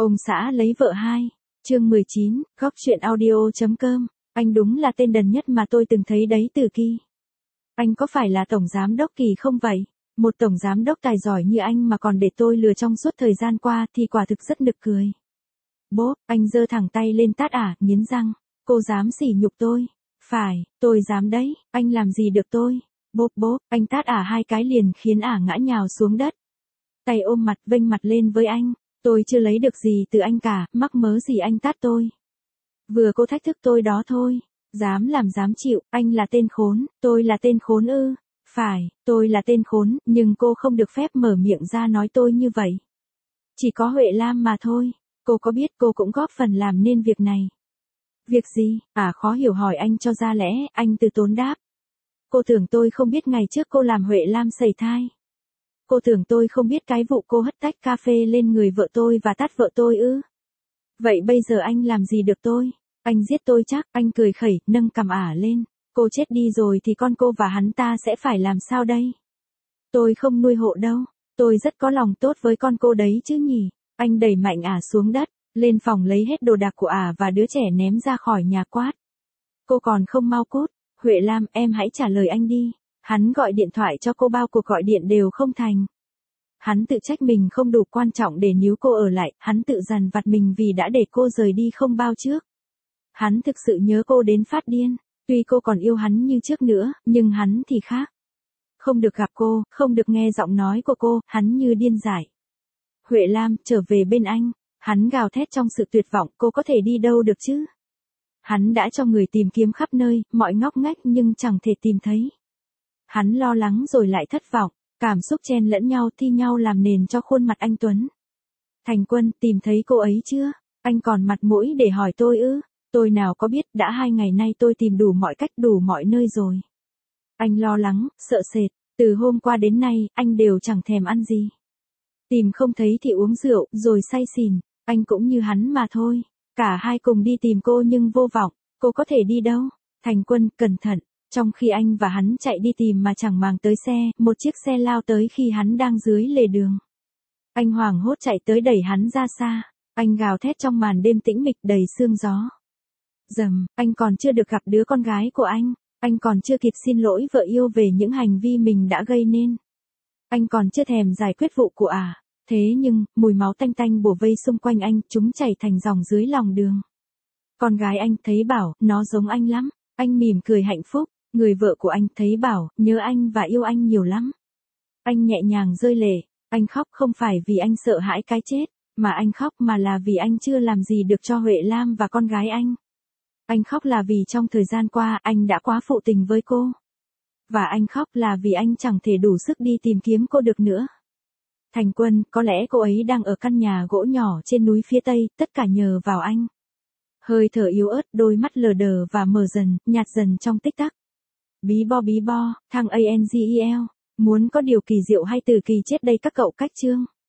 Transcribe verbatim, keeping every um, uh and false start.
Ông xã lấy vợ hai, chương mười chín, góc chuyện audio chấm com, anh đúng là tên đần nhất mà tôi từng thấy đấy Từ Kỳ. Anh có phải là tổng giám đốc Kỳ không vậy? Một tổng giám đốc tài giỏi như anh mà còn để tôi lừa trong suốt thời gian qua thì quả thực rất nực cười. Bốp, anh giơ thẳng tay lên tát ả, nghiến răng. Cô dám sỉ nhục tôi? Phải, tôi dám đấy, anh làm gì được tôi? Bốp bốp, anh tát ả hai cái liền khiến ả ngã nhào xuống đất. Tay ôm mặt vênh mặt lên với anh. Tôi chưa lấy được gì từ anh cả, mắc mớ gì anh tát tôi. Vừa cô thách thức tôi đó thôi. Dám làm dám chịu, anh là tên khốn, tôi là tên khốn ư. Phải, tôi là tên khốn, nhưng cô không được phép mở miệng ra nói tôi như vậy. Chỉ có Huệ Lam mà thôi. Cô có biết cô cũng góp phần làm nên việc này. Việc gì? À khó hiểu hỏi anh cho ra lẽ, anh từ tốn đáp. Cô tưởng tôi không biết ngày trước cô làm Huệ Lam sẩy thai. Cô tưởng tôi không biết cái vụ cô hất tách cà phê lên người vợ tôi và tát vợ tôi ư? Vậy bây giờ anh làm gì được tôi? Anh giết tôi chắc, anh cười khẩy, nâng cằm ả lên. Cô chết đi rồi thì con cô và hắn ta sẽ phải làm sao đây? Tôi không nuôi hộ đâu, tôi rất có lòng tốt với con cô đấy chứ nhỉ? Anh đẩy mạnh ả xuống đất, lên phòng lấy hết đồ đạc của ả và đứa trẻ ném ra khỏi nhà quát. Cô còn không mau cút, Huệ Lam em hãy trả lời anh đi. Hắn gọi điện thoại cho cô bao cuộc gọi điện đều không thành. Hắn tự trách mình không đủ quan trọng để níu cô ở lại, hắn tự dằn vặt mình vì đã để cô rời đi không bao trước. Hắn thực sự nhớ cô đến phát điên, tuy cô còn yêu hắn như trước nữa, nhưng hắn thì khác. Không được gặp cô, không được nghe giọng nói của cô, hắn như điên dại. Huệ Lam, trở về bên anh, hắn gào thét trong sự tuyệt vọng, cô có thể đi đâu được chứ? Hắn đã cho người tìm kiếm khắp nơi, mọi ngóc ngách nhưng chẳng thể tìm thấy. Hắn lo lắng rồi lại thất vọng, cảm xúc chen lẫn nhau thi nhau làm nền cho khuôn mặt anh Tuấn. Thành Quân, tìm thấy cô ấy chưa? Anh còn mặt mũi để hỏi tôi ư? Tôi nào có biết, đã hai ngày nay tôi tìm đủ mọi cách đủ mọi nơi rồi. Anh lo lắng, sợ sệt, từ hôm qua đến nay, anh đều chẳng thèm ăn gì. Tìm không thấy thì uống rượu, rồi say xỉn, anh cũng như hắn mà thôi. Cả hai cùng đi tìm cô nhưng vô vọng, cô có thể đi đâu? Thành Quân, cẩn thận. Trong khi anh và hắn chạy đi tìm mà chẳng màng tới xe, một chiếc xe lao tới khi hắn đang dưới lề đường. Anh hoảng hốt chạy tới đẩy hắn ra xa, anh gào thét trong màn đêm tĩnh mịch đầy sương gió. Dầm, anh còn chưa được gặp đứa con gái của anh, anh còn chưa kịp xin lỗi vợ yêu về những hành vi mình đã gây nên. Anh còn chưa thèm giải quyết vụ của ả, à. Thế nhưng, mùi máu tanh tanh bủa vây xung quanh anh, chúng chảy thành dòng dưới lòng đường. Con gái anh thấy bảo, nó giống anh lắm, anh mỉm cười hạnh phúc. Người vợ của anh thấy bảo, nhớ anh và yêu anh nhiều lắm. Anh nhẹ nhàng rơi lệ, anh khóc không phải vì anh sợ hãi cái chết, mà anh khóc mà là vì anh chưa làm gì được cho Huệ Lam và con gái anh. Anh khóc là vì trong thời gian qua anh đã quá phụ tình với cô. Và anh khóc là vì anh chẳng thể đủ sức đi tìm kiếm cô được nữa. Thành Quân, có lẽ cô ấy đang ở căn nhà gỗ nhỏ trên núi phía tây, tất cả nhờ vào anh. Hơi thở yếu ớt, đôi mắt lờ đờ và mờ dần, nhạt dần trong tích tắc. Bí bo bí bo, thằng Angel, muốn có điều kỳ diệu hay Từ Kỳ chết đây các cậu cách chương.